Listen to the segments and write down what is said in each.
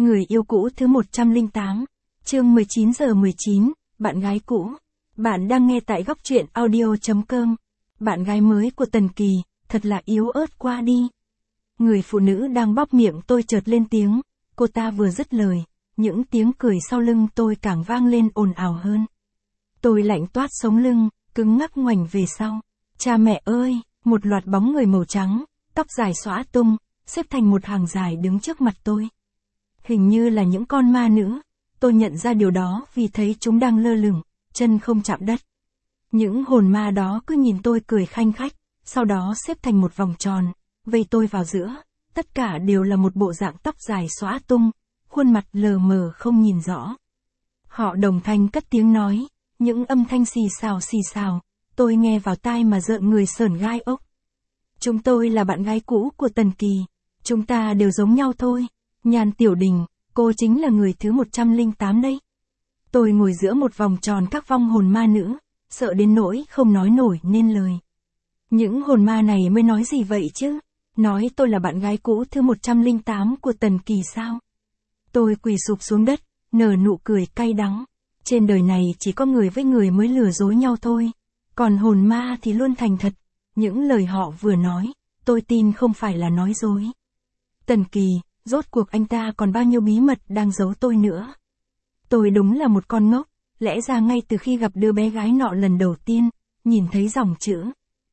Người yêu cũ thứ 108, chương 19:19, bạn gái cũ. Bạn đang nghe tại góc truyện audio.com. Bạn gái mới của Tần Kỳ, thật là yếu ớt qua đi. Người phụ nữ đang bóp miệng tôi chợt lên tiếng, cô ta vừa dứt lời, những tiếng cười sau lưng tôi càng vang lên ồn ào hơn. Tôi lạnh toát sống lưng, cứng ngắc ngoảnh về sau. Cha mẹ ơi, một loạt bóng người màu trắng, tóc dài xõa tung, xếp thành một hàng dài đứng trước mặt tôi. Hình như là những con ma nữ, tôi nhận ra điều đó vì thấy chúng đang lơ lửng, chân không chạm đất. Những hồn ma đó cứ nhìn tôi cười khanh khách, sau đó xếp thành một vòng tròn, vây tôi vào giữa, tất cả đều là một bộ dạng tóc dài xõa tung, khuôn mặt lờ mờ không nhìn rõ. Họ đồng thanh cất tiếng nói, những âm thanh xì xào, tôi nghe vào tai mà rợn người sởn gai ốc. Chúng tôi là bạn gái cũ của Tần Kỳ, chúng ta đều giống nhau thôi. Nhan Tiểu Đình, cô chính là người thứ 108 đấy. Tôi ngồi giữa một vòng tròn các vong hồn ma nữ, sợ đến nỗi không nói nổi nên lời. Những hồn ma này mới nói gì vậy chứ? Nói tôi là bạn gái cũ thứ 108 của Tần Kỳ sao? Tôi quỳ sụp xuống đất, nở nụ cười cay đắng. Trên đời này chỉ có người với người mới lừa dối nhau thôi. Còn hồn ma thì luôn thành thật. Những lời họ vừa nói, tôi tin không phải là nói dối. Tần Kỳ, rốt cuộc anh ta còn bao nhiêu bí mật đang giấu tôi nữa. Tôi đúng là một con ngốc, lẽ ra ngay từ khi gặp đứa bé gái nọ lần đầu tiên, nhìn thấy dòng chữ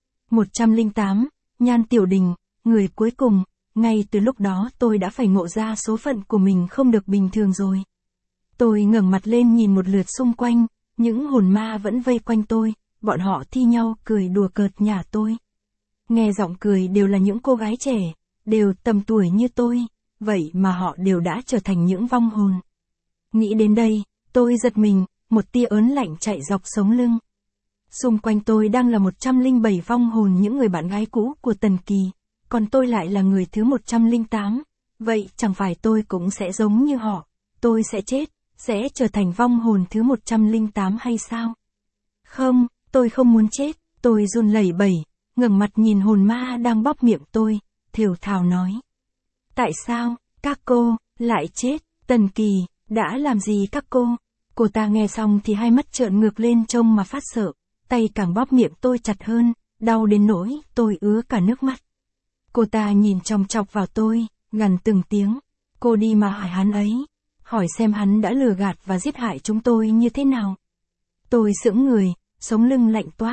108, Nhan Tiểu Đình, người cuối cùng, ngay từ lúc đó tôi đã phải ngộ ra số phận của mình không được bình thường rồi. Tôi ngẩng mặt lên nhìn một lượt xung quanh, những hồn ma vẫn vây quanh tôi, bọn họ thi nhau cười đùa cợt nhả tôi. Nghe giọng cười đều là những cô gái trẻ, đều tầm tuổi như tôi. Vậy mà họ đều đã trở thành những vong hồn. Nghĩ đến đây, tôi giật mình, một tia ớn lạnh chạy dọc sống lưng. Xung quanh tôi đang là 107 vong hồn những người bạn gái cũ của Tần Kỳ, còn tôi lại là người thứ 108. Vậy chẳng phải tôi cũng sẽ giống như họ, tôi sẽ chết, sẽ trở thành vong hồn thứ 108 hay sao? Không, tôi không muốn chết, tôi run lẩy bẩy, ngẩng mặt nhìn hồn ma đang bóp miệng tôi, thều thào nói. Tại sao, các cô, lại chết? Tần Kỳ, đã làm gì các cô? Cô ta nghe xong thì hai mắt trợn ngược lên trông mà phát sợ, tay càng bóp miệng tôi chặt hơn, đau đến nỗi tôi ứa cả nước mắt. Cô ta nhìn chòng chọc vào tôi, gằn từng tiếng. Cô đi mà hỏi hắn ấy, hỏi xem hắn đã lừa gạt và giết hại chúng tôi như thế nào. Tôi sững người, sống lưng lạnh toát.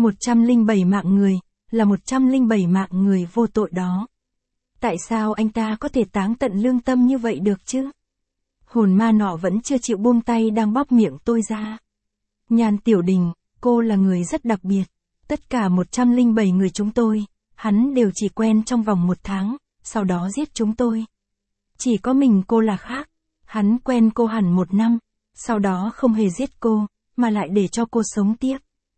107 mạng người, là 107 mạng người vô tội đó. Tại sao anh ta có thể táng tận lương tâm như vậy được chứ? Hồn ma nọ vẫn chưa chịu buông tay đang bóp miệng tôi ra. Nhan Tiểu Đình, cô là người rất đặc biệt. Tất cả 107 người chúng tôi, hắn đều chỉ quen trong vòng 1 tháng, sau đó giết chúng tôi. Chỉ có mình cô là khác. Hắn quen cô hẳn 1 năm, sau đó không hề giết cô, mà lại để cho cô sống tiếp.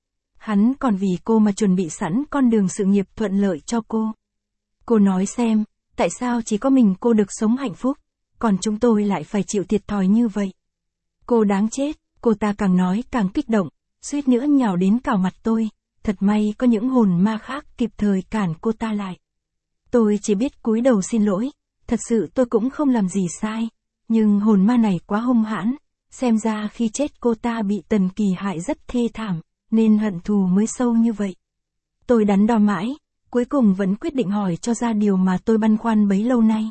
Hắn còn vì cô mà chuẩn bị sẵn con đường sự nghiệp thuận lợi cho cô. Cô nói xem, tại sao chỉ có mình cô được sống hạnh phúc, còn chúng tôi lại phải chịu thiệt thòi như vậy? Cô đáng chết, cô ta càng nói càng kích động, suýt nữa nhào đến cào mặt tôi, thật may có những hồn ma khác kịp thời cản cô ta lại. Tôi chỉ biết cúi đầu xin lỗi, thật sự tôi cũng không làm gì sai, nhưng hồn ma này quá hung hãn, xem ra khi chết cô ta bị Tần Kỳ hại rất thê thảm, nên hận thù mới sâu như vậy. Tôi đắn đo mãi, cuối cùng vẫn quyết định hỏi cho ra điều mà tôi băn khoăn bấy lâu nay.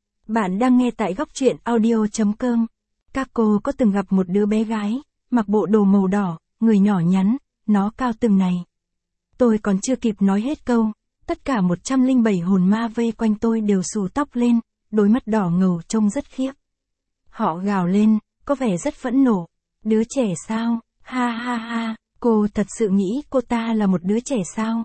Bạn đang nghe tại góc truyện audio.com. Các cô có từng gặp một đứa bé gái, mặc bộ đồ màu đỏ, người nhỏ nhắn, nó cao từng này. Tôi còn chưa kịp nói hết câu, tất cả 107 hồn ma vây quanh tôi đều xù tóc lên, đôi mắt đỏ ngầu trông rất khiếp. Họ gào lên, có vẻ rất phẫn nộ. Đứa trẻ sao? Ha ha ha, cô thật sự nghĩ cô ta là một đứa trẻ sao?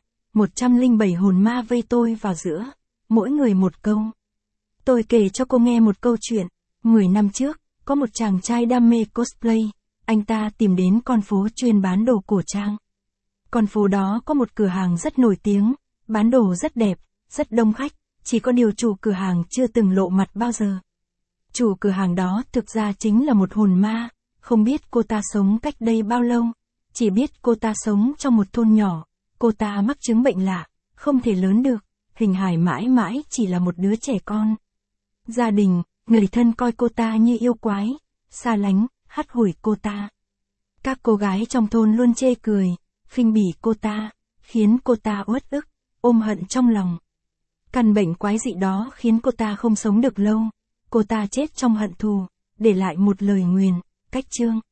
107 hồn ma vây tôi vào giữa, mỗi người một câu. Tôi kể cho cô nghe một câu chuyện. 10 năm trước, có một chàng trai đam mê cosplay, anh ta tìm đến con phố chuyên bán đồ cổ trang. Con phố đó có một cửa hàng rất nổi tiếng, bán đồ rất đẹp, rất đông khách, chỉ có điều chủ cửa hàng chưa từng lộ mặt bao giờ. Chủ cửa hàng đó thực ra chính là một hồn ma, không biết cô ta sống cách đây bao lâu, chỉ biết cô ta sống trong một thôn nhỏ, cô ta mắc chứng bệnh lạ, không thể lớn được, hình hài mãi mãi chỉ là một đứa trẻ con. Gia đình, Người thân coi cô ta như yêu quái, xa lánh, hắt hủi cô ta. Các cô gái trong thôn luôn chê cười, khinh bỉ cô ta, khiến cô ta uất ức, ôm hận trong lòng. Căn bệnh quái dị đó khiến cô ta không sống được lâu. Cô ta chết trong hận thù, để lại một lời nguyền, cách chương.